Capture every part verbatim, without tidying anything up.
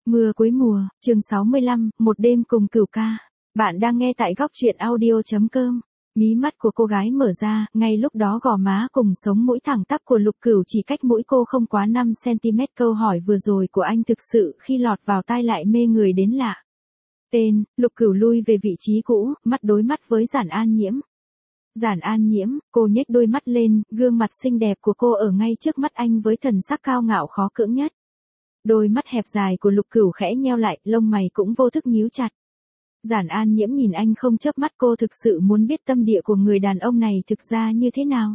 Mưa cuối mùa, chương sáu mươi lăm, một đêm cùng Cửu ca. Bạn đang nghe tại góc truyện audio chấm com. Mí mắt của cô gái mở ra, ngay lúc đó gò má cùng sống mũi thẳng tắp của Lục Cửu chỉ cách mũi cô không quá năm xăng-ti-mét. Câu hỏi vừa rồi của anh thực sự khi lọt vào tai lại mê người đến lạ. Tên, Lục Cửu lui về vị trí cũ, mắt đối mắt với Giản An Nhiễm. Giản An Nhiễm, cô nhếch đôi mắt lên, gương mặt xinh đẹp của cô ở ngay trước mắt anh với thần sắc cao ngạo khó cưỡng nhất. Đôi mắt hẹp dài của Lục Cửu khẽ nheo lại, lông mày cũng vô thức nhíu chặt. Giản An Nhiễm nhìn anh không chớp mắt, cô thực sự muốn biết tâm địa của người đàn ông này thực ra như thế nào.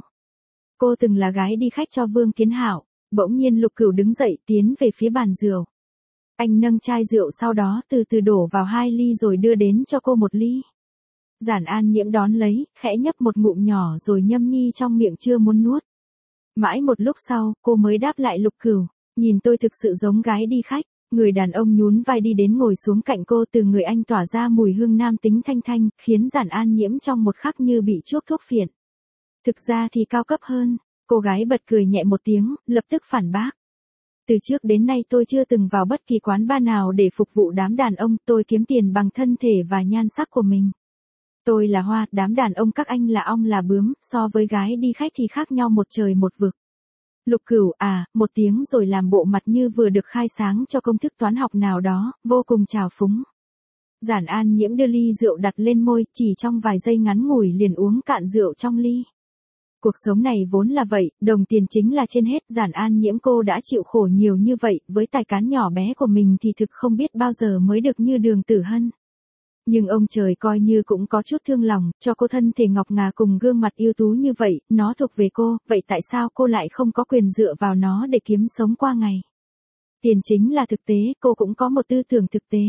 Cô từng là gái đi khách cho Vương Kiến Hạo. Bỗng nhiên Lục Cửu đứng dậy tiến về phía bàn rượu. Anh nâng chai rượu sau đó từ từ đổ vào hai ly rồi đưa đến cho cô một ly. Giản An Nhiễm đón lấy, khẽ nhấp một ngụm nhỏ rồi nhâm nhi trong miệng chưa muốn nuốt. Mãi một lúc sau, cô mới đáp lại Lục Cửu. Nhìn tôi thực sự giống gái đi khách. Người đàn ông nhún vai đi đến ngồi xuống cạnh cô, từ người anh tỏa ra mùi hương nam tính thanh thanh, khiến Giản An Nhiễm trong một khắc như bị chuốc thuốc phiện. Thực ra thì cao cấp hơn. Cô gái bật cười nhẹ một tiếng, lập tức phản bác. Từ trước đến nay tôi chưa từng vào bất kỳ quán bar nào để phục vụ đám đàn ông, tôi kiếm tiền bằng thân thể và nhan sắc của mình. Tôi là hoa, đám đàn ông các anh là ong là bướm, so với gái đi khách thì khác nhau một trời một vực. Lục Cửu à, một tiếng rồi làm bộ mặt như vừa được khai sáng cho công thức toán học nào đó, vô cùng trào phúng. Giản An Nhiễm đưa ly rượu đặt lên môi, chỉ trong vài giây ngắn ngủi liền uống cạn rượu trong ly. Cuộc sống này vốn là vậy, đồng tiền chính là trên hết. Giản An Nhiễm cô đã chịu khổ nhiều như vậy, với tài cán nhỏ bé của mình thì thực không biết bao giờ mới được như Đường Tử Hân. Nhưng ông trời coi như cũng có chút thương lòng, cho cô thân thể ngọc ngà cùng gương mặt ưu tú như vậy, nó thuộc về cô, vậy tại sao cô lại không có quyền dựa vào nó để kiếm sống qua ngày? Tiền chính là thực tế, cô cũng có một tư tưởng thực tế.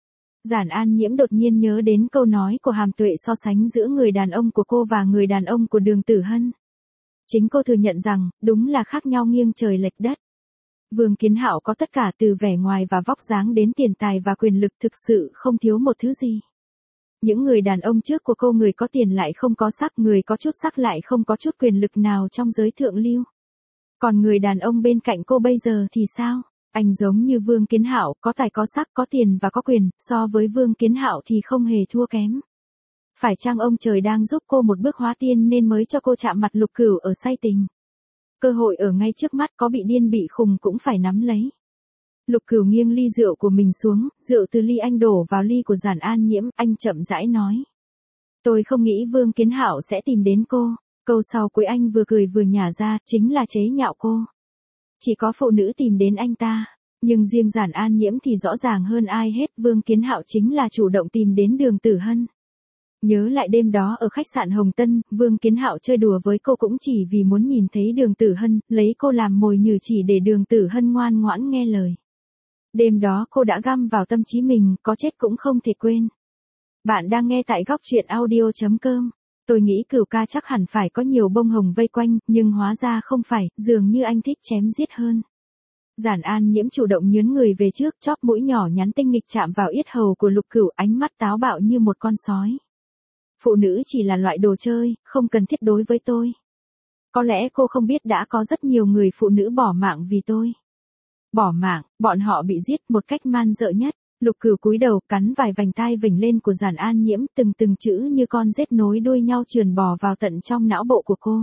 Giản An Nhiễm đột nhiên nhớ đến câu nói của Hàm Tuệ so sánh giữa người đàn ông của cô và người đàn ông của Đường Tử Hân. Chính cô thừa nhận rằng, đúng là khác nhau nghiêng trời lệch đất. Vương Kiến Hạo có tất cả từ vẻ ngoài và vóc dáng đến tiền tài và quyền lực, thực sự không thiếu một thứ gì. Những người đàn ông trước của cô, người có tiền lại không có sắc, người có chút sắc lại không có chút quyền lực nào trong giới thượng lưu. Còn người đàn ông bên cạnh cô bây giờ thì sao? Anh giống như Vương Kiến Hạo, có tài có sắc, có tiền và có quyền, so với Vương Kiến Hạo thì không hề thua kém. Phải chăng ông trời đang giúp cô một bước hóa tiên nên mới cho cô chạm mặt Lục Cửu ở say tình? Cơ hội ở ngay trước mắt, có bị điên bị khùng cũng phải nắm lấy. Lục Cửu nghiêng ly rượu của mình xuống, rượu từ ly anh đổ vào ly của Giản An Nhiễm, anh chậm rãi nói. Tôi không nghĩ Vương Kiến Hạo sẽ tìm đến cô. Câu sau cuối anh vừa cười vừa nhả ra, chính là chế nhạo cô. Chỉ có phụ nữ tìm đến anh ta. Nhưng riêng Giản An Nhiễm thì rõ ràng hơn ai hết, Vương Kiến Hạo chính là chủ động tìm đến Đường Tử Hân. Nhớ lại đêm đó ở khách sạn Hồng Tân, Vương Kiến Hạo chơi đùa với cô cũng chỉ vì muốn nhìn thấy Đường Tử Hân, lấy cô làm mồi nhử chỉ để Đường Tử Hân ngoan ngoãn nghe lời. Đêm đó cô đã găm vào tâm trí mình, có chết cũng không thể quên. Bạn đang nghe tại góc truyện audio chấm com. Tôi nghĩ Cửu ca chắc hẳn phải có nhiều bông hồng vây quanh, nhưng hóa ra không phải, dường như anh thích chém giết hơn. Giản An Nhiễm chủ động nhướn người về trước, chóp mũi nhỏ nhắn tinh nghịch chạm vào yết hầu của Lục Cửu, ánh mắt táo bạo như một con sói. Phụ nữ chỉ là loại đồ chơi, không cần thiết đối với tôi. Có lẽ cô không biết đã có rất nhiều người phụ nữ bỏ mạng vì tôi. Bỏ mạng, bọn họ bị giết một cách man dợ nhất. Lục Cửu cúi đầu cắn vài vành tai vểnh lên của Giản An Nhiễm, từng từng chữ như con rết nối đuôi nhau trườn bò vào tận trong não bộ của cô.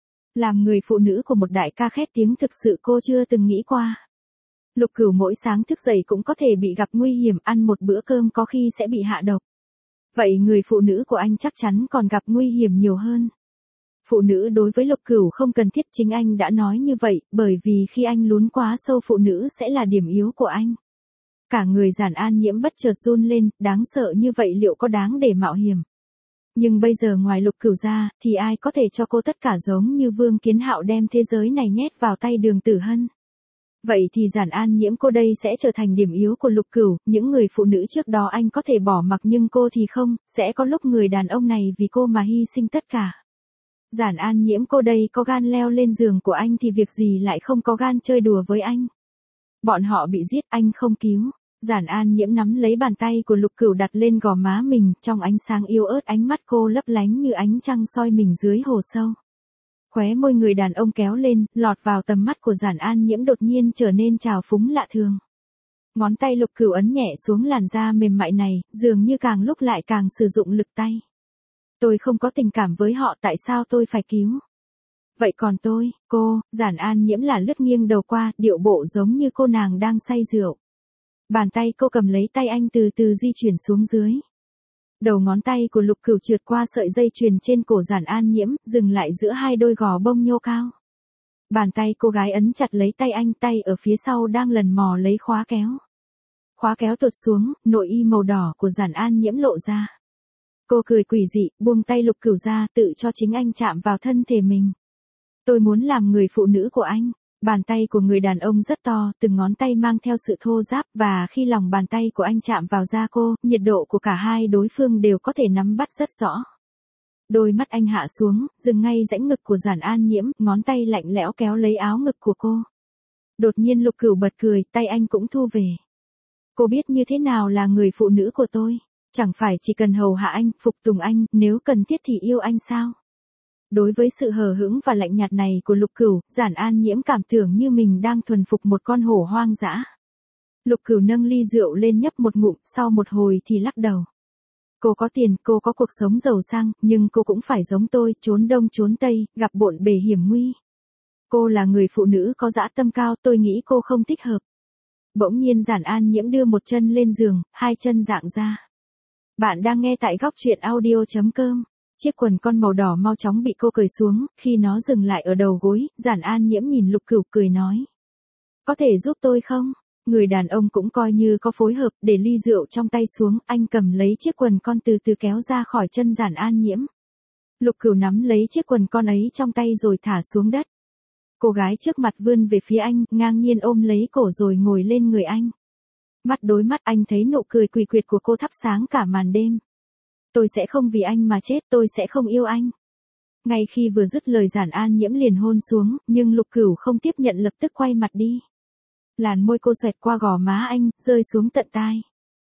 Làm người phụ nữ của một đại ca khét tiếng thực sự cô chưa từng nghĩ qua. Lục Cửu mỗi sáng thức dậy cũng có thể bị gặp nguy hiểm, ăn một bữa cơm có khi sẽ bị hạ độc. Vậy người phụ nữ của anh chắc chắn còn gặp nguy hiểm nhiều hơn. Phụ nữ đối với Lục Cửu không cần thiết, chính anh đã nói như vậy, bởi vì khi anh lún quá sâu phụ nữ sẽ là điểm yếu của anh. Cả người Giản An Nhiễm bất chợt run lên, đáng sợ như vậy liệu có đáng để mạo hiểm. Nhưng bây giờ ngoài Lục Cửu ra, thì ai có thể cho cô tất cả giống như Vương Kiến Hạo đem thế giới này nhét vào tay Đường Tử Hân. Vậy thì Giản An Nhiễm cô đây sẽ trở thành điểm yếu của Lục Cửu, những người phụ nữ trước đó anh có thể bỏ mặc nhưng cô thì không, sẽ có lúc người đàn ông này vì cô mà hy sinh tất cả. Giản An Nhiễm cô đây có gan leo lên giường của anh thì việc gì lại không có gan chơi đùa với anh. Bọn họ bị giết anh không cứu. Giản An Nhiễm nắm lấy bàn tay của Lục Cửu đặt lên gò má mình, trong ánh sáng yếu ớt ánh mắt cô lấp lánh như ánh trăng soi mình dưới hồ sâu. Khóe môi người đàn ông kéo lên, lọt vào tầm mắt của Giản An Nhiễm đột nhiên trở nên trào phúng lạ thường. Ngón tay Lục Cửu ấn nhẹ xuống làn da mềm mại này, dường như càng lúc lại càng sử dụng lực tay. Tôi không có tình cảm với họ, tại sao tôi phải cứu? Vậy còn tôi, cô, Giản An Nhiễm là lướt nghiêng đầu qua, điệu bộ giống như cô nàng đang say rượu. Bàn tay cô cầm lấy tay anh từ từ di chuyển xuống dưới. Đầu ngón tay của Lục Cửu trượt qua sợi dây chuyền trên cổ Giản An Nhiễm, dừng lại giữa hai đôi gò bông nhô cao. Bàn tay cô gái ấn chặt lấy tay anh, tay ở phía sau đang lần mò lấy khóa kéo. Khóa kéo tuột xuống, nội y màu đỏ của Giản An Nhiễm lộ ra. Cô cười quỷ dị, buông tay Lục Cửu ra, tự cho chính anh chạm vào thân thể mình. Tôi muốn làm người phụ nữ của anh. Bàn tay của người đàn ông rất to, từng ngón tay mang theo sự thô ráp, và khi lòng bàn tay của anh chạm vào da cô, nhiệt độ của cả hai đối phương đều có thể nắm bắt rất rõ. Đôi mắt anh hạ xuống, dừng ngay rãnh ngực của Giản An Nhiễm, ngón tay lạnh lẽo kéo lấy áo ngực của cô. Đột nhiên Lục Cửu bật cười, tay anh cũng thu về. Cô biết như thế nào là người phụ nữ của tôi? Chẳng phải chỉ cần hầu hạ anh, phục tùng anh, nếu cần thiết thì yêu anh sao? Đối với sự hờ hững và lạnh nhạt này của Lục Cửu, Giản An Nhiễm cảm tưởng như mình đang thuần phục một con hổ hoang dã. Lục Cửu nâng ly rượu lên nhấp một ngụm, sau một hồi thì lắc đầu. Cô có tiền, cô có cuộc sống giàu sang, nhưng cô cũng phải giống tôi, trốn đông trốn tây, gặp bộn bề hiểm nguy. Cô là người phụ nữ có dã tâm cao, tôi nghĩ cô không thích hợp. Bỗng nhiên Giản An Nhiễm đưa một chân lên giường, hai chân dạng ra. Bạn đang nghe tại góc truyện audio chấm com. Chiếc quần con màu đỏ mau chóng bị cô cởi xuống, khi nó dừng lại ở đầu gối, Giản An Nhiễm nhìn Lục Cửu cười nói. Có thể giúp tôi không? Người đàn ông cũng coi như có phối hợp, để ly rượu trong tay xuống, anh cầm lấy chiếc quần con từ từ kéo ra khỏi chân Giản An Nhiễm. Lục Cửu nắm lấy chiếc quần con ấy trong tay rồi thả xuống đất. Cô gái trước mặt vươn về phía anh, ngang nhiên ôm lấy cổ rồi ngồi lên người anh. Mắt đối mắt anh thấy nụ cười quỷ quyệt của cô thắp sáng cả màn đêm. Tôi sẽ không vì anh mà chết, tôi sẽ không yêu anh. Ngay khi vừa dứt lời Giản An Nhiễm liền hôn xuống, nhưng Lục Cửu không tiếp nhận, lập tức quay mặt đi. Làn môi cô xoẹt qua gò má anh, rơi xuống tận tai.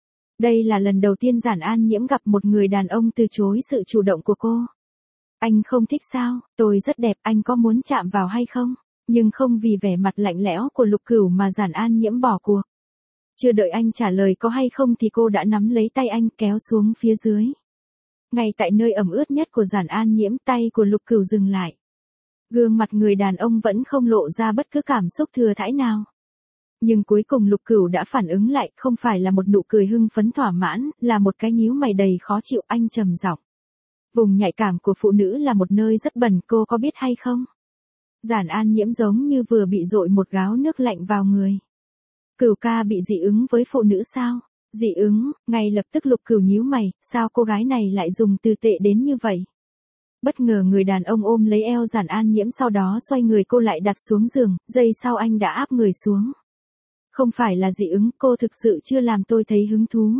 Đây là lần đầu tiên Giản An Nhiễm gặp một người đàn ông từ chối sự chủ động của cô. Anh không thích sao? Tôi rất đẹp, anh có muốn chạm vào hay không? Nhưng không vì vẻ mặt lạnh lẽo của Lục Cửu mà Giản An Nhiễm bỏ cuộc. Chưa đợi anh trả lời có hay không thì cô đã nắm lấy tay anh kéo xuống phía dưới. Ngay tại nơi ẩm ướt nhất của Giản An Nhiễm, tay của Lục Cửu dừng lại. Gương mặt người đàn ông vẫn không lộ ra bất cứ cảm xúc thừa thãi nào. Nhưng cuối cùng Lục Cửu đã phản ứng lại, không phải là một nụ cười hưng phấn thỏa mãn, là một cái nhíu mày đầy khó chịu. Anh trầm giọng. Vùng nhạy cảm của phụ nữ là một nơi rất bẩn, cô có biết hay không? Giản An Nhiễm giống như vừa bị dội một gáo nước lạnh vào người. Cửu ca bị dị ứng với phụ nữ sao? Dị ứng, ngay lập tức Lục Cửu nhíu mày, sao cô gái này lại dùng từ tệ đến như vậy? Bất ngờ người đàn ông ôm lấy eo Giản An Nhiễm, sau đó xoay người cô lại đặt xuống giường, giây sau anh đã áp người xuống. Không phải là dị ứng, cô thực sự chưa làm tôi thấy hứng thú.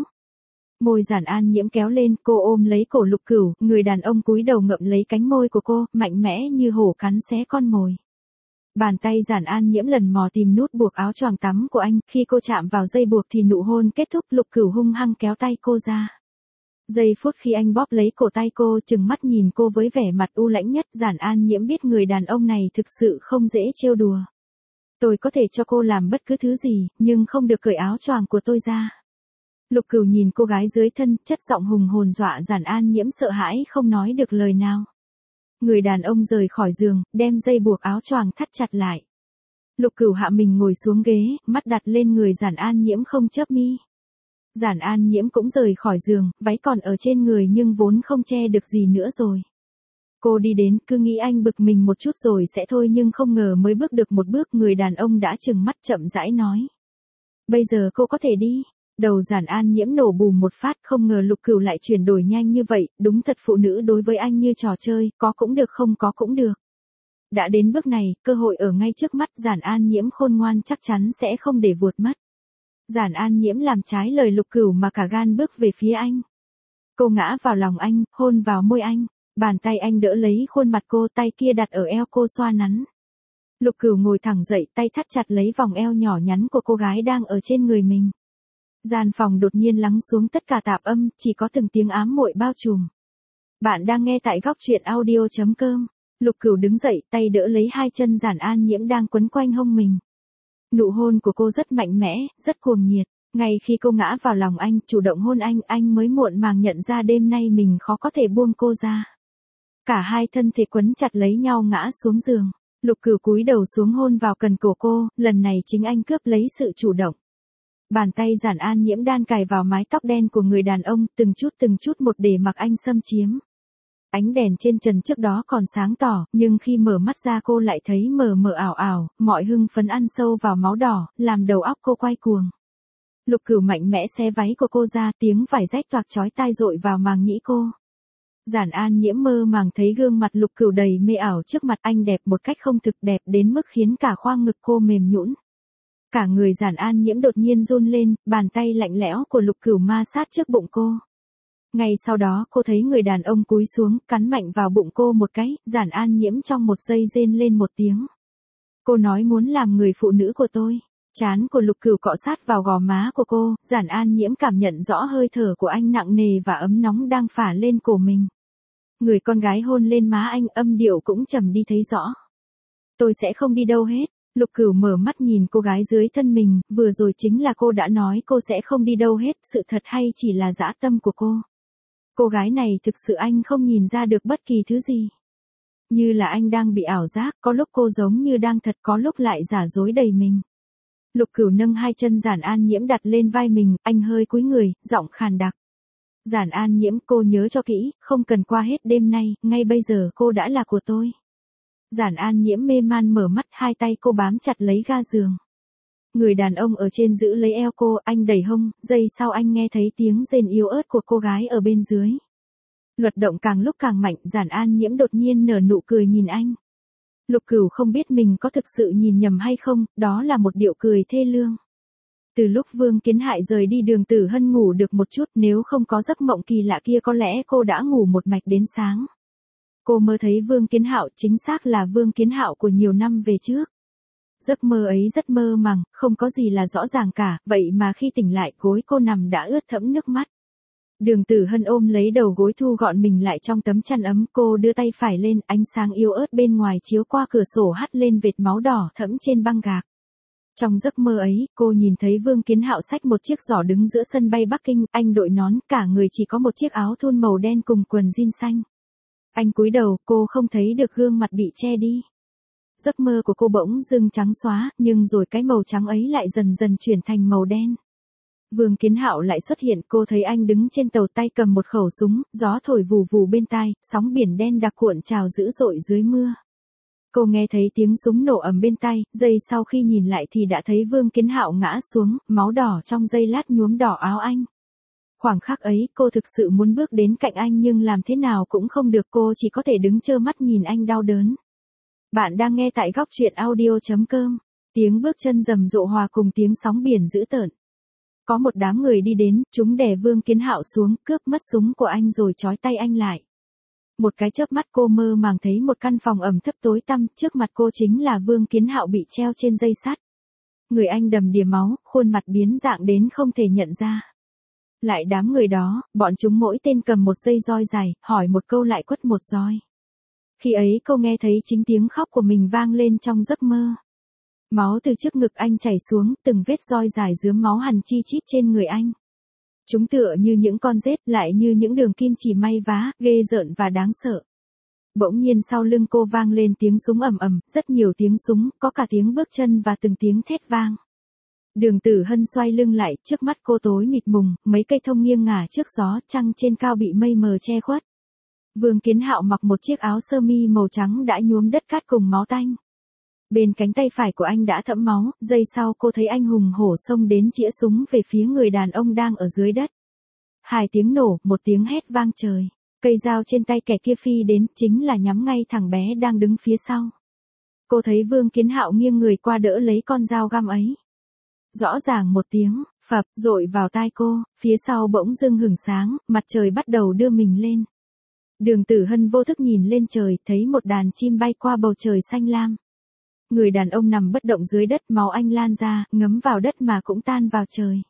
Môi Giản An Nhiễm kéo lên, cô ôm lấy cổ Lục Cửu, người đàn ông cúi đầu ngậm lấy cánh môi của cô, mạnh mẽ như hổ cắn xé con mồi. Bàn tay Giản An Nhiễm lần mò tìm nút buộc áo choàng tắm của anh, khi cô chạm vào dây buộc thì nụ hôn kết thúc. Lục Cửu hung hăng kéo tay cô ra. Giây phút khi anh bóp lấy cổ tay cô, trừng mắt nhìn cô với vẻ mặt u lãnh nhất, Giản An Nhiễm biết người đàn ông này thực sự không dễ trêu đùa. Tôi có thể cho cô làm bất cứ thứ gì, nhưng không được cởi áo choàng của tôi ra. Lục Cửu nhìn cô gái dưới thân, chất giọng hùng hồn dọa Giản An Nhiễm sợ hãi không nói được lời nào. Người đàn ông rời khỏi giường, đem dây buộc áo choàng thắt chặt lại. Lục Cửu hạ mình ngồi xuống ghế, mắt đặt lên người Giản An Nhiễm không chớp mi. Giản An Nhiễm cũng rời khỏi giường, váy còn ở trên người nhưng vốn không che được gì nữa rồi. Cô đi đến, cứ nghĩ anh bực mình một chút rồi sẽ thôi, nhưng không ngờ mới bước được một bước người đàn ông đã trừng mắt chậm rãi nói. Bây giờ cô có thể đi. Đầu Giản An Nhiễm nổ bùm một phát, không ngờ Lục Cửu lại chuyển đổi nhanh như vậy, đúng thật phụ nữ đối với anh như trò chơi, có cũng được không có cũng được. Đã đến bước này, cơ hội ở ngay trước mắt, Giản An Nhiễm khôn ngoan chắc chắn sẽ không để vuột mất. Giản An Nhiễm làm trái lời Lục Cửu mà cả gan bước về phía anh. Cô ngã vào lòng anh, hôn vào môi anh, bàn tay anh đỡ lấy khuôn mặt cô, tay kia đặt ở eo cô xoa nắn. Lục Cửu ngồi thẳng dậy, tay thắt chặt lấy vòng eo nhỏ nhắn của cô gái đang ở trên người mình. Gian phòng đột nhiên lắng xuống tất cả tạp âm, chỉ có từng tiếng ám muội bao trùm. Bạn đang nghe tại góc truyện audio chấm com. Lục Cửu đứng dậy, tay đỡ lấy hai chân Giản An Nhiễm đang quấn quanh hông mình. Nụ hôn của cô rất mạnh mẽ, rất cuồng nhiệt. Ngay khi cô ngã vào lòng anh, chủ động hôn anh, anh mới muộn màng nhận ra đêm nay mình khó có thể buông cô ra. Cả hai thân thể quấn chặt lấy nhau ngã xuống giường. Lục Cửu cúi đầu xuống hôn vào cần cổ cô, lần này chính anh cướp lấy sự chủ động. Bàn tay Giản An Nhiễm đan cài vào mái tóc đen của người đàn ông, từng chút từng chút một để mặc anh xâm chiếm. Ánh đèn trên trần trước đó còn sáng tỏ, nhưng khi mở mắt ra cô lại thấy mờ mờ ảo ảo, mọi hưng phấn ăn sâu vào máu đỏ, làm đầu óc cô quay cuồng. Lục Cửu mạnh mẽ xé váy của cô ra, tiếng vải rách toạc chói tai dội vào màng nhĩ cô. Giản An Nhiễm mơ màng thấy gương mặt Lục Cửu đầy mê ảo trước mặt anh, đẹp một cách không thực, đẹp đến mức khiến cả khoang ngực cô mềm nhũn. Cả người Giản An Nhiễm đột nhiên run lên, bàn tay lạnh lẽo của Lục Cửu ma sát trước bụng cô. Ngay sau đó cô thấy người đàn ông cúi xuống, cắn mạnh vào bụng cô một cái, Giản An Nhiễm trong một giây rên lên một tiếng. Cô nói muốn làm người phụ nữ của tôi. Trán của Lục Cửu cọ sát vào gò má của cô, Giản An Nhiễm cảm nhận rõ hơi thở của anh nặng nề và ấm nóng đang phả lên cổ mình. Người con gái hôn lên má anh, âm điệu cũng trầm đi thấy rõ. Tôi sẽ không đi đâu hết. Lục Cửu mở mắt nhìn cô gái dưới thân mình, vừa rồi chính là cô đã nói cô sẽ không đi đâu hết, sự thật hay chỉ là dã tâm của cô. Cô gái này thực sự anh không nhìn ra được bất kỳ thứ gì. Như là anh đang bị ảo giác, có lúc cô giống như đang thật, có lúc lại giả dối đầy mình. Lục Cửu nâng hai chân Giản An Nhiễm đặt lên vai mình, anh hơi cúi người, giọng khàn đặc. Giản An Nhiễm, cô nhớ cho kỹ, không cần qua hết đêm nay, ngay bây giờ cô đã là của tôi. Giản An Nhiễm mê man mở mắt, hai tay cô bám chặt lấy ga giường. Người đàn ông ở trên giữ lấy eo cô, anh đẩy hông, giây sau anh nghe thấy tiếng rên yếu ớt của cô gái ở bên dưới. Luật động càng lúc càng mạnh, Giản An Nhiễm đột nhiên nở nụ cười nhìn anh. Lục Cửu không biết mình có thực sự nhìn nhầm hay không, đó là một điệu cười thê lương. Từ lúc Vương Kiến Hại rời đi, Đường Tử Hân ngủ được một chút, nếu không có giấc mộng kỳ lạ kia có lẽ cô đã ngủ một mạch đến sáng. Cô mơ thấy Vương Kiến Hạo, chính xác là Vương Kiến Hạo của nhiều năm về trước. Giấc mơ ấy rất mơ màng, không có gì là rõ ràng cả, vậy mà khi tỉnh lại gối cô nằm đã ướt thẫm nước mắt. Đường Tử Hân ôm lấy đầu gối thu gọn mình lại trong tấm chăn ấm, cô đưa tay phải lên, ánh sáng yếu ớt bên ngoài chiếu qua cửa sổ hắt lên vệt máu đỏ thẫm trên băng gạc. Trong giấc mơ ấy, cô nhìn thấy Vương Kiến Hạo xách một chiếc giỏ đứng giữa sân bay Bắc Kinh, anh đội nón, cả người chỉ có một chiếc áo thun màu đen cùng quần jean xanh. Anh cúi đầu, cô không thấy được gương mặt bị che đi. Giấc mơ của cô bỗng dưng trắng xóa, nhưng rồi cái màu trắng ấy lại dần dần chuyển thành màu đen. Vương Kiến Hạo lại xuất hiện, cô thấy anh đứng trên tàu, tay cầm một khẩu súng, gió thổi vù vù bên tai, sóng biển đen đặc cuộn trào dữ dội dưới mưa. Cô nghe thấy tiếng súng nổ ầm bên tai, giây sau khi nhìn lại thì đã thấy Vương Kiến Hạo ngã xuống, máu đỏ trong giây lát nhuốm đỏ áo anh. Khoảng khắc ấy, cô thực sự muốn bước đến cạnh anh nhưng làm thế nào cũng không được, cô chỉ có thể đứng trơ mắt nhìn anh đau đớn. Bạn đang nghe tại góc truyện audio chấm com. Tiếng bước chân rầm rộ hòa cùng tiếng sóng biển dữ tợn. Có một đám người đi đến, chúng đè Vương Kiến Hạo xuống, cướp mất súng của anh rồi trói tay anh lại. Một cái chớp mắt cô mơ màng thấy một căn phòng ẩm thấp tối tăm, trước mặt cô chính là Vương Kiến Hạo bị treo trên dây sắt. Người anh đầm đìa máu, khuôn mặt biến dạng đến không thể nhận ra. Lại đám người đó, bọn chúng mỗi tên cầm một dây roi dài, hỏi một câu lại quất một roi. Khi ấy cô nghe thấy chính tiếng khóc của mình vang lên trong giấc mơ. Máu từ trước ngực anh chảy xuống, từng vết roi dài rướm máu hằn chi chít trên người anh. Chúng tựa như những con rết, lại như những đường kim chỉ may vá, ghê rợn và đáng sợ. Bỗng nhiên sau lưng cô vang lên tiếng súng ầm ầm, rất nhiều tiếng súng, có cả tiếng bước chân và từng tiếng thét vang. Đường Tử Hân xoay lưng lại, trước mắt cô tối mịt mùng, mấy cây thông nghiêng ngả trước gió, trăng trên cao bị mây mờ che khuất. Vương Kiến Hạo mặc một chiếc áo sơ mi màu trắng đã nhuốm đất cát cùng máu tanh. Bên cánh tay phải của anh đã thẫm máu, giây sau cô thấy anh hùng hổ xông đến chĩa súng về phía người đàn ông đang ở dưới đất. Hai tiếng nổ, một tiếng hét vang trời. Cây dao trên tay kẻ kia phi đến, chính là nhắm ngay thằng bé đang đứng phía sau. Cô thấy Vương Kiến Hạo nghiêng người qua đỡ lấy con dao găm ấy. Rõ ràng một tiếng, phập, dội vào tai cô, phía sau bỗng dưng hửng sáng, mặt trời bắt đầu đưa mình lên. Đường Tử Hân vô thức nhìn lên trời, thấy một đàn chim bay qua bầu trời xanh lam. Người đàn ông nằm bất động dưới đất, máu anh lan ra, ngấm vào đất mà cũng tan vào trời.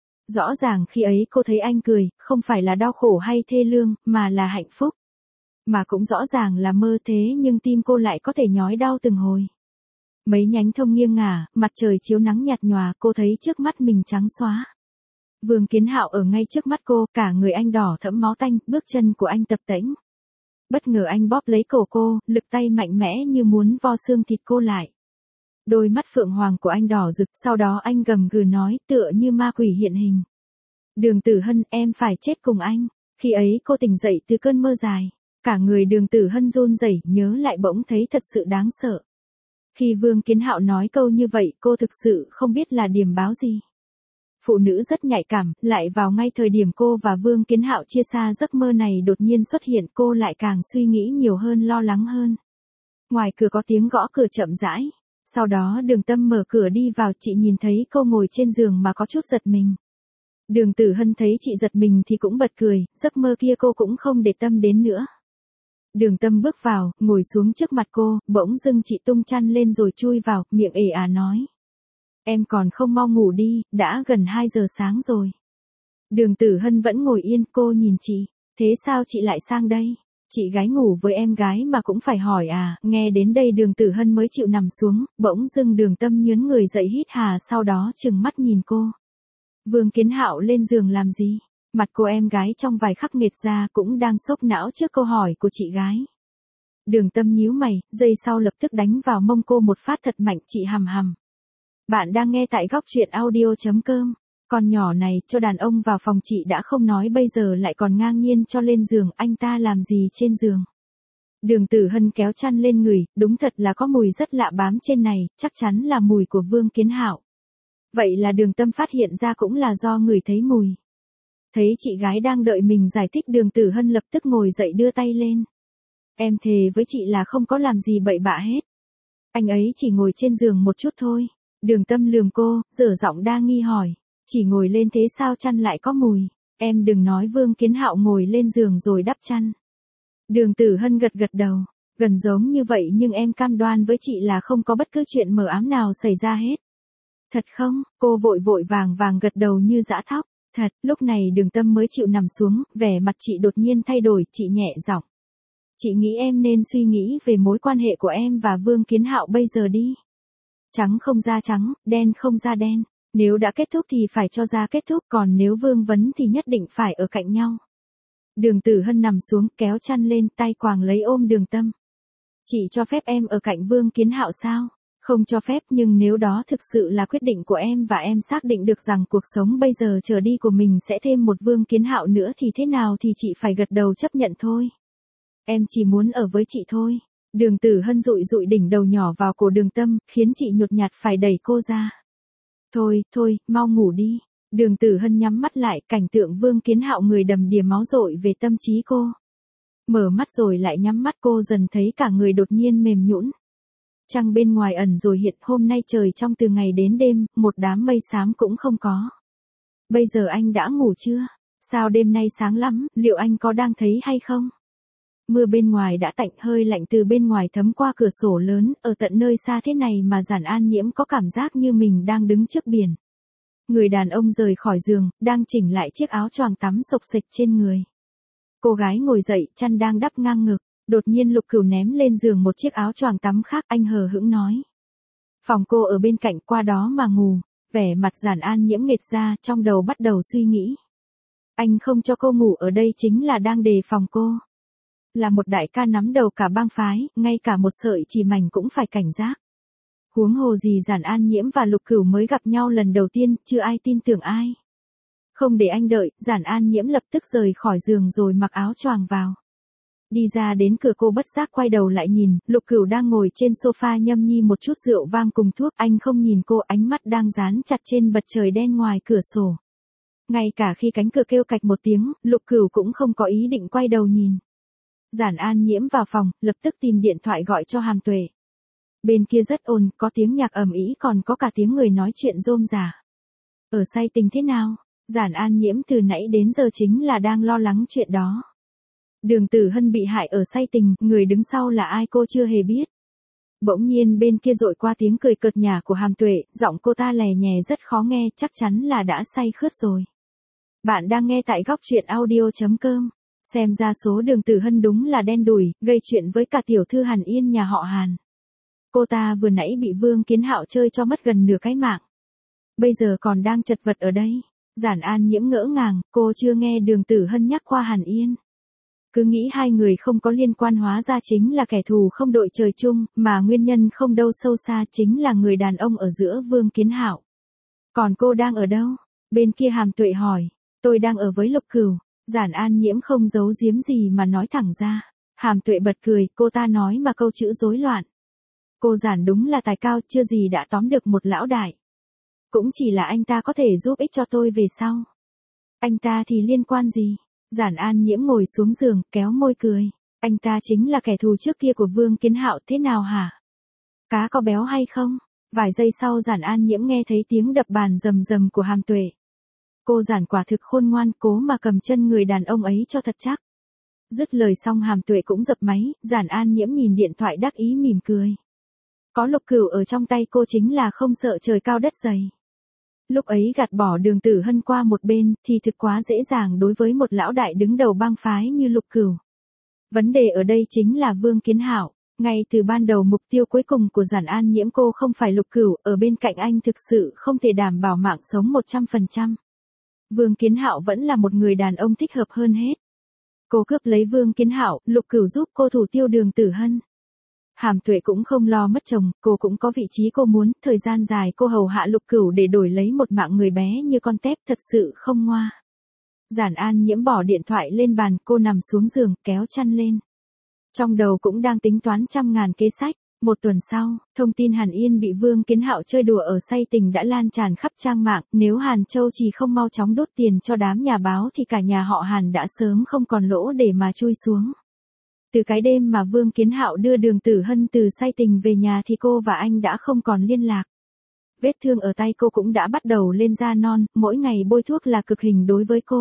Rõ ràng khi ấy cô thấy anh cười, không phải là đau khổ hay thê lương, mà là hạnh phúc. Mà cũng rõ ràng là mơ thế nhưng tim cô lại có thể nhói đau từng hồi. Mấy nhánh thông nghiêng ngả, mặt trời chiếu nắng nhạt nhòa, cô thấy trước mắt mình trắng xóa. Vương Kiến Hạo ở ngay trước mắt cô, cả người anh đỏ thẫm máu tanh, bước chân của anh tập tễnh. Bất ngờ anh bóp lấy cổ cô, lực tay mạnh mẽ như muốn vo xương thịt cô lại. Đôi mắt phượng hoàng của anh đỏ rực, sau đó anh gầm gừ nói, tựa như ma quỷ hiện hình. Đường Tử Hân, em phải chết cùng anh. Khi ấy cô tỉnh dậy từ cơn mơ dài. Cả người Đường Tử Hân run rẩy, nhớ lại bỗng thấy thật sự đáng sợ. Khi Vương Kiến Hạo nói câu như vậy, cô thực sự không biết là điềm báo gì. Phụ nữ rất nhạy cảm, lại vào ngay thời điểm cô và Vương Kiến Hạo chia xa giấc mơ này đột nhiên xuất hiện, cô lại càng suy nghĩ nhiều hơn, lo lắng hơn. Ngoài cửa có tiếng gõ cửa chậm rãi. Sau đó Đường Tâm mở cửa đi vào, chị nhìn thấy cô ngồi trên giường mà có chút giật mình. Đường Tử Hân thấy chị giật mình thì cũng bật cười, giấc mơ kia cô cũng không để tâm đến nữa. Đường Tâm bước vào, ngồi xuống trước mặt cô, bỗng dưng chị tung chăn lên rồi chui vào, miệng ề à nói. Em còn không mau ngủ đi, đã gần hai giờ sáng rồi. Đường Tử Hân vẫn ngồi yên, cô nhìn chị, thế sao chị lại sang đây? Chị gái ngủ với em gái mà cũng phải hỏi à, nghe đến đây Đường Tử Hân mới chịu nằm xuống, bỗng dưng Đường Tâm nhớn người dậy hít hà, sau đó trừng mắt nhìn cô. Vương Kiến Hạo lên giường làm gì? Mặt cô em gái trong vài khắc nghệt ra cũng đang sốc não trước câu hỏi của chị gái. Đường Tâm nhíu mày, giây sau lập tức đánh vào mông cô một phát thật mạnh, chị hầm hầm. Bạn đang nghe tại góc truyện audio chấm com. Con nhỏ này, cho đàn ông vào phòng chị đã không nói, bây giờ lại còn ngang nhiên cho lên giường, anh ta làm gì trên giường? Đường Tử Hân kéo chăn lên người, đúng thật là có mùi rất lạ bám trên này, chắc chắn là mùi của Vương Kiến Hạo. Vậy là Đường Tâm phát hiện ra cũng là do người thấy mùi. Thấy chị gái đang đợi mình giải thích, Đường Tử Hân lập tức ngồi dậy đưa tay lên. Em thề với chị là không có làm gì bậy bạ hết. Anh ấy chỉ ngồi trên giường một chút thôi. Đường Tâm lườm cô, dở giọng đa nghi hỏi. Chỉ ngồi lên thế sao chăn lại có mùi? Em đừng nói Vương Kiến Hạo ngồi lên giường rồi đắp chăn. Đường Tử Hân gật gật đầu. Gần giống như vậy nhưng em cam đoan với chị là không có bất cứ chuyện mờ ám nào xảy ra hết. Thật không? Cô vội vội vàng vàng gật đầu như dã thóc. Thật, lúc này Đường Tâm mới chịu nằm xuống, vẻ mặt chị đột nhiên thay đổi, chị nhẹ giọng. Chị nghĩ em nên suy nghĩ về mối quan hệ của em và Vương Kiến Hạo bây giờ đi. Trắng không ra trắng, đen không ra đen. Nếu đã kết thúc thì phải cho ra kết thúc, còn nếu vương vấn thì nhất định phải ở cạnh nhau. Đường Tử Hân nằm xuống, kéo chăn lên, tay quàng lấy ôm Đường Tâm. Chị cho phép em ở cạnh Vương Kiến Hạo sao? Không cho phép, nhưng nếu đó thực sự là quyết định của em và em xác định được rằng cuộc sống bây giờ trở đi của mình sẽ thêm một Vương Kiến Hạo nữa thì thế nào thì chị phải gật đầu chấp nhận thôi. Em chỉ muốn ở với chị thôi. Đường Tử Hân dụi dụi đỉnh đầu nhỏ vào cổ Đường Tâm, khiến chị nhột nhạt phải đẩy cô ra. Thôi, thôi, mau ngủ đi. Đường Tử Hân nhắm mắt lại, cảnh tượng Vương Kiến Hạo người đầm đìa máu dội về tâm trí cô. Mở mắt rồi lại nhắm mắt, cô dần thấy cả người đột nhiên mềm nhũn. Trăng bên ngoài ẩn rồi hiện, hôm nay trời trong từ ngày đến đêm, một đám mây xám cũng không có. Bây giờ anh đã ngủ chưa? Sao đêm nay sáng lắm, liệu anh có đang thấy hay không? Mưa bên ngoài đã tạnh, hơi lạnh từ bên ngoài thấm qua cửa sổ lớn, ở tận nơi xa thế này mà Giản An Nhiễm có cảm giác như mình đang đứng trước biển. Người đàn ông rời khỏi giường, đang chỉnh lại chiếc áo choàng tắm xộc xệch trên người. Cô gái ngồi dậy, chăn đang đắp ngang ngực, đột nhiên Lục Cửu ném lên giường một chiếc áo choàng tắm khác, anh hờ hững nói. Phòng cô ở bên cạnh, qua đó mà ngủ. Vẻ mặt Giản An Nhiễm nghệt ra, trong đầu bắt đầu suy nghĩ. Anh không cho cô ngủ ở đây chính là đang đề phòng cô. Là một đại ca nắm đầu cả bang phái, ngay cả một sợi chỉ mảnh cũng phải cảnh giác. Huống hồ gì Giản An Nhiễm và Lục Cửu mới gặp nhau lần đầu tiên, chưa ai tin tưởng ai. Không để anh đợi, Giản An Nhiễm lập tức rời khỏi giường rồi mặc áo choàng vào. Đi ra đến cửa, cô bất giác quay đầu lại nhìn, Lục Cửu đang ngồi trên sofa nhâm nhi một chút rượu vang cùng thuốc, anh không nhìn cô, ánh mắt đang dán chặt trên bật trời đen ngoài cửa sổ. Ngay cả khi cánh cửa kêu cạch một tiếng, Lục Cửu cũng không có ý định quay đầu nhìn. Giản An Nhiễm vào phòng, lập tức tìm điện thoại gọi cho Hàm Tuệ. Bên kia rất ồn, có tiếng nhạc ầm ĩ, còn có cả tiếng người nói chuyện rôm rả. Ở say tình thế nào? Giản An Nhiễm từ nãy đến giờ chính là đang lo lắng chuyện đó. Đường Tử Hân bị hại ở say tình, người đứng sau là ai cô chưa hề biết. Bỗng nhiên bên kia dội qua tiếng cười cợt nhả của Hàm Tuệ, giọng cô ta lè nhè rất khó nghe, chắc chắn là đã say khướt rồi. Bạn đang nghe tại góc truyện audio chấm com. Xem ra số Đường Tử Hân đúng là đen đủi, gây chuyện với cả tiểu thư Hàn Yên nhà họ Hàn. Cô ta vừa nãy bị Vương Kiến Hạo chơi cho mất gần nửa cái mạng. Bây giờ còn đang chật vật ở đây. Giản An Nhiễm ngỡ ngàng, cô chưa nghe Đường Tử Hân nhắc qua Hàn Yên. Cứ nghĩ hai người không có liên quan, hóa ra chính là kẻ thù không đội trời chung, mà nguyên nhân không đâu sâu xa chính là người đàn ông ở giữa Vương Kiến Hạo. Còn cô đang ở đâu? Bên kia Hàm Tuệ hỏi. Tôi đang ở với Lục Cửu. Giản An Nhiễm không giấu giếm gì mà nói thẳng ra. Hàm Tuệ bật cười, cô ta nói mà câu chữ rối loạn. Cô Giản đúng là tài cao, chưa gì đã tóm được một lão đại. Cũng chỉ là anh ta có thể giúp ích cho tôi về sau. Anh ta thì liên quan gì? Giản An Nhiễm ngồi xuống giường, kéo môi cười. Anh ta chính là kẻ thù trước kia của Vương Kiến Hạo, thế nào hả? Cá có béo hay không? Vài giây sau Giản An Nhiễm nghe thấy tiếng đập bàn rầm rầm của Hàm Tuệ. Cô Giản quả thực khôn ngoan, cố mà cầm chân người đàn ông ấy cho thật chắc. Dứt lời xong Hàm Tuệ cũng dập máy, Giản An Nhiễm nhìn điện thoại đắc ý mỉm cười. Có Lục Cửu ở trong tay cô chính là không sợ trời cao đất dày. Lúc ấy gạt bỏ Đường Tử Hân qua một bên thì thực quá dễ dàng đối với một lão đại đứng đầu bang phái như Lục Cửu. Vấn đề ở đây chính là Vương Kiến Hạo. Ngay từ ban đầu mục tiêu cuối cùng của Giản An Nhiễm cô không phải Lục Cửu, ở bên cạnh anh thực sự không thể đảm bảo mạng sống một trăm phần trăm. Vương Kiến Hạo vẫn là một người đàn ông thích hợp hơn hết. Cô cướp lấy Vương Kiến Hạo, Lục Cửu giúp cô thủ tiêu Đường Tử Hân. Hàm Tuệ cũng không lo mất chồng, cô cũng có vị trí cô muốn, thời gian dài cô hầu hạ Lục Cửu để đổi lấy một mạng người bé như con tép, thật sự không ngoa. Giản An Nhiễm bỏ điện thoại lên bàn, cô nằm xuống giường, kéo chăn lên. Trong đầu cũng đang tính toán trăm ngàn kế sách. Một tuần sau, thông tin Hàn Yên bị Vương Kiến Hạo chơi đùa ở say tình đã lan tràn khắp trang mạng, nếu Hàn Châu chỉ không mau chóng đốt tiền cho đám nhà báo thì cả nhà họ Hàn đã sớm không còn lỗ để mà chui xuống. Từ cái đêm mà Vương Kiến Hạo đưa Đường Tử Hân từ say tình về nhà thì cô và anh đã không còn liên lạc. Vết thương ở tay cô cũng đã bắt đầu lên da non, mỗi ngày bôi thuốc là cực hình đối với cô.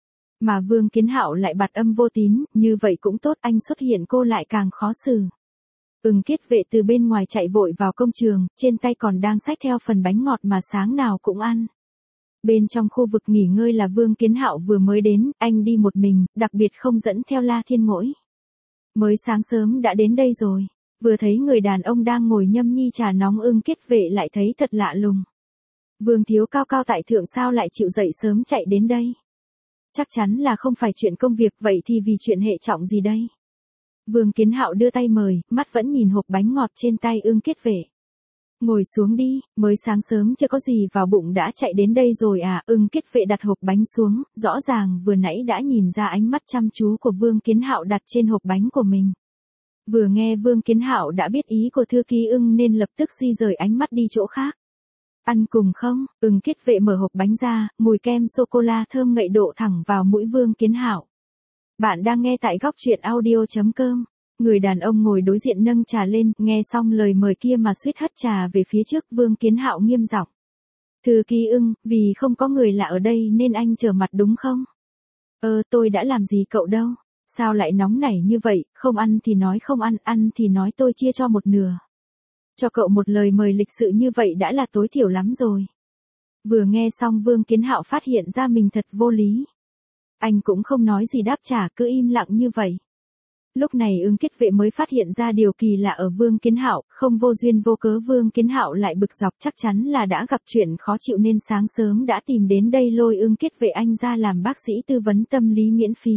Mà Vương Kiến Hạo lại bặt âm vô tín, như vậy cũng tốt, anh xuất hiện cô lại càng khó xử. Ưng Kiết Vệ từ bên ngoài chạy vội vào công trường, trên tay còn đang xách theo phần bánh ngọt mà sáng nào cũng ăn. Bên trong khu vực nghỉ ngơi là Vương Kiến Hạo vừa mới đến, anh đi một mình, đặc biệt không dẫn theo La Thiên Ngỗi. Mới sáng sớm đã đến đây rồi, vừa thấy người đàn ông đang ngồi nhâm nhi trà nóng Ưng Kiết Vệ lại thấy thật lạ lùng. Vương thiếu cao cao tại thượng sao lại chịu dậy sớm chạy đến đây? Chắc chắn là không phải chuyện công việc, vậy thì vì chuyện hệ trọng gì đây? Vương Kiến Hạo đưa tay mời, mắt vẫn nhìn hộp bánh ngọt trên tay Ưng Kiết Vệ. Ngồi xuống đi, mới sáng sớm chưa có gì vào bụng đã chạy đến đây rồi à? Ưng Kiết Vệ đặt hộp bánh xuống, rõ ràng vừa nãy đã nhìn ra ánh mắt chăm chú của Vương Kiến Hạo đặt trên hộp bánh của mình. Vừa nghe Vương Kiến Hạo đã biết ý của thư ký Ưng nên lập tức di rời ánh mắt đi chỗ khác. Ăn cùng không? Ưng Kiết Vệ mở hộp bánh ra, mùi kem sô-cô-la thơm ngậy độ thẳng vào mũi Vương Kiến Hạo. Bạn đang nghe tại góc truyện audio chấm com. Người đàn ông ngồi đối diện nâng trà lên, nghe xong lời mời kia mà suýt hất trà về phía trước. Vương Kiến Hạo nghiêm giọng. Thư ký Ưng, vì không có người lạ ở đây nên anh trở mặt đúng không? Ờ, tôi đã làm gì cậu đâu. Sao lại nóng nảy như vậy, không ăn thì nói không ăn, ăn thì nói tôi chia cho một nửa. Cho cậu một lời mời lịch sự như vậy đã là tối thiểu lắm rồi. Vừa nghe xong Vương Kiến Hạo phát hiện ra mình thật vô lý. Anh cũng không nói gì đáp trả, cứ im lặng như vậy. Lúc này Ưng Kiết Vệ mới phát hiện ra điều kỳ lạ ở Vương Kiến Hạo, không vô duyên vô cớ Vương Kiến Hạo lại bực dọc, chắc chắn là đã gặp chuyện khó chịu nên sáng sớm đã tìm đến đây lôi Ưng Kiết Vệ anh ra làm bác sĩ tư vấn tâm lý miễn phí.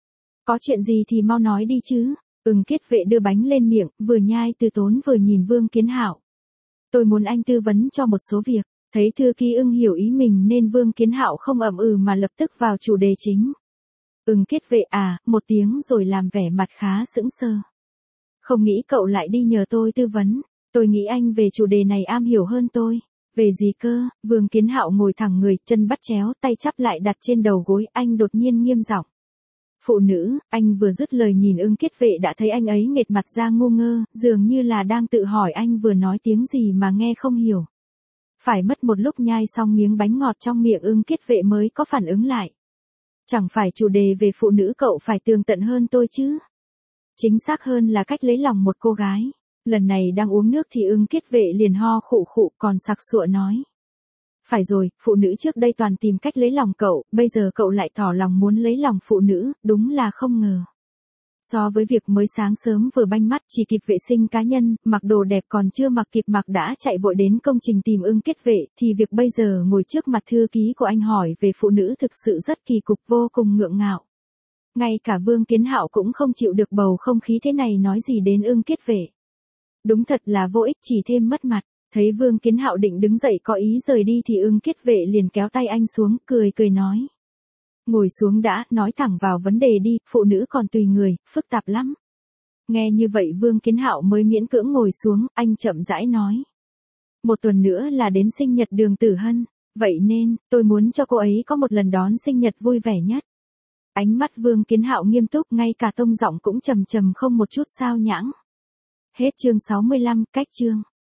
Có chuyện gì thì mau nói đi chứ. Ưng Kiết Vệ đưa bánh lên miệng, vừa nhai từ tốn vừa nhìn Vương Kiến Hạo. Tôi muốn anh tư vấn cho một số việc. Thấy thư ký Ưng hiểu ý mình nên Vương Kiến Hạo không ậm ừ mà lập tức vào chủ đề chính. Ưng Kiết Vệ à, một tiếng rồi làm vẻ mặt khá sững sờ. Không nghĩ cậu lại đi nhờ tôi tư vấn. Tôi nghĩ anh về chủ đề này am hiểu hơn tôi. Về gì cơ? Vương Kiến Hạo ngồi thẳng người, chân bắt chéo, tay chắp lại đặt trên đầu gối, anh đột nhiên nghiêm giọng. Phụ nữ, anh vừa dứt lời nhìn Ưng Kiết Vệ đã thấy anh ấy nghệt mặt ra ngu ngơ, dường như là đang tự hỏi anh vừa nói tiếng gì mà nghe không hiểu. Phải mất một lúc nhai xong miếng bánh ngọt trong miệng Ưng Kiết Vệ mới có phản ứng lại. Chẳng phải chủ đề về phụ nữ cậu phải tường tận hơn tôi chứ. Chính xác hơn là cách lấy lòng một cô gái. Lần này đang uống nước thì Ưng Kiết Vệ liền ho khụ khụ còn sặc sụa nói. Phải rồi, phụ nữ trước đây toàn tìm cách lấy lòng cậu, bây giờ cậu lại tỏ lòng muốn lấy lòng phụ nữ, đúng là không ngờ. So với việc mới sáng sớm vừa banh mắt chỉ kịp vệ sinh cá nhân, mặc đồ đẹp còn chưa mặc kịp mặc đã chạy vội đến công trình tìm ưng kết vệ, thì việc bây giờ ngồi trước mặt thư ký của anh hỏi về phụ nữ thực sự rất kỳ cục, vô cùng ngượng ngạo. Ngay cả Vương Kiến Hạo cũng không chịu được bầu không khí thế này nói gì đến ưng kết vệ. Đúng thật là vô ích, chỉ thêm mất mặt. Thấy Vương Kiến Hạo định đứng dậy có ý rời đi thì ưng kết vệ liền kéo tay anh xuống, cười cười nói. Ngồi xuống đã, nói thẳng vào vấn đề đi, phụ nữ còn tùy người, phức tạp lắm. Nghe như vậy Vương Kiến Hạo mới miễn cưỡng ngồi xuống, anh chậm rãi nói. Một tuần nữa là đến sinh nhật Đường Tử Hân, vậy nên, tôi muốn cho cô ấy có một lần đón sinh nhật vui vẻ nhất. Ánh mắt Vương Kiến Hạo nghiêm túc, ngay cả tông giọng cũng trầm trầm không một chút sao nhãng. Hết chương sáu mươi lăm, cách chương.